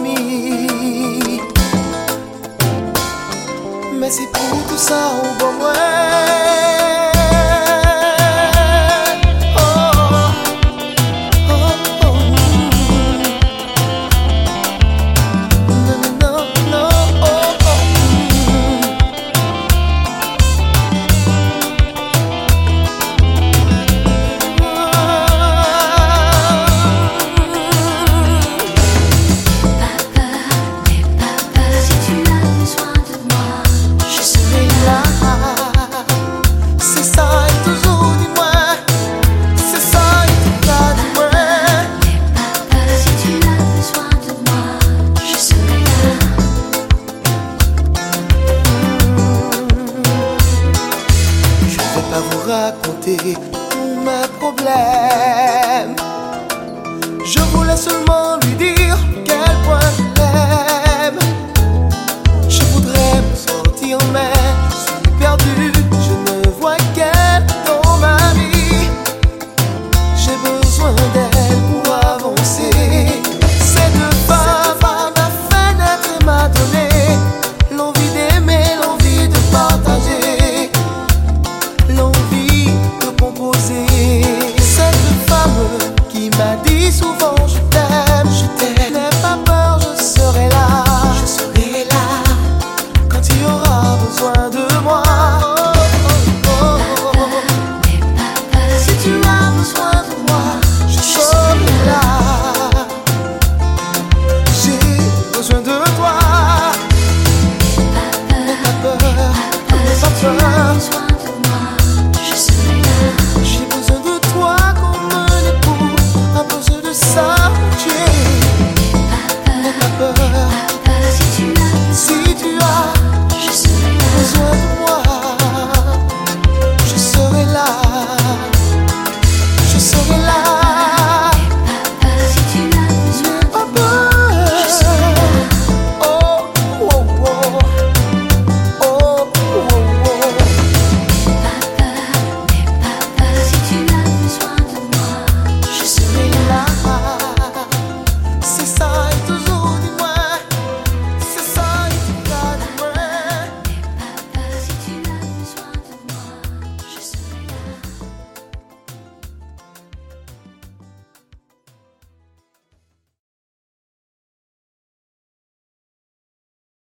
ami. Mais c'est pour tout ça au bon moment. Raconter tous mes problèmes. Je voulais seulement lui dire quel point je l'aime. Je voudrais me sortir mais je suis perdu. Je ne vois qu'elle dans ma vie. J'ai besoin d'elle pour avancer. Cette femme m'a fait naître et m'a donné l'envie d'aimer, l'envie de partager, l'envie de composer. Cette femme qui m'a dit souvent je t'aime, n'aie pas peur, je serai là, quand tu auras besoin de moi. Si tu as besoin de moi, je serai là. J'ai besoin de toi. N'aie pas peur, n'aie pas peur. J'ai besoin de toi comme un époux a besoin de sa moitié. N'aie pas peur, si tu as besoin de moi, je serai là, je serai là.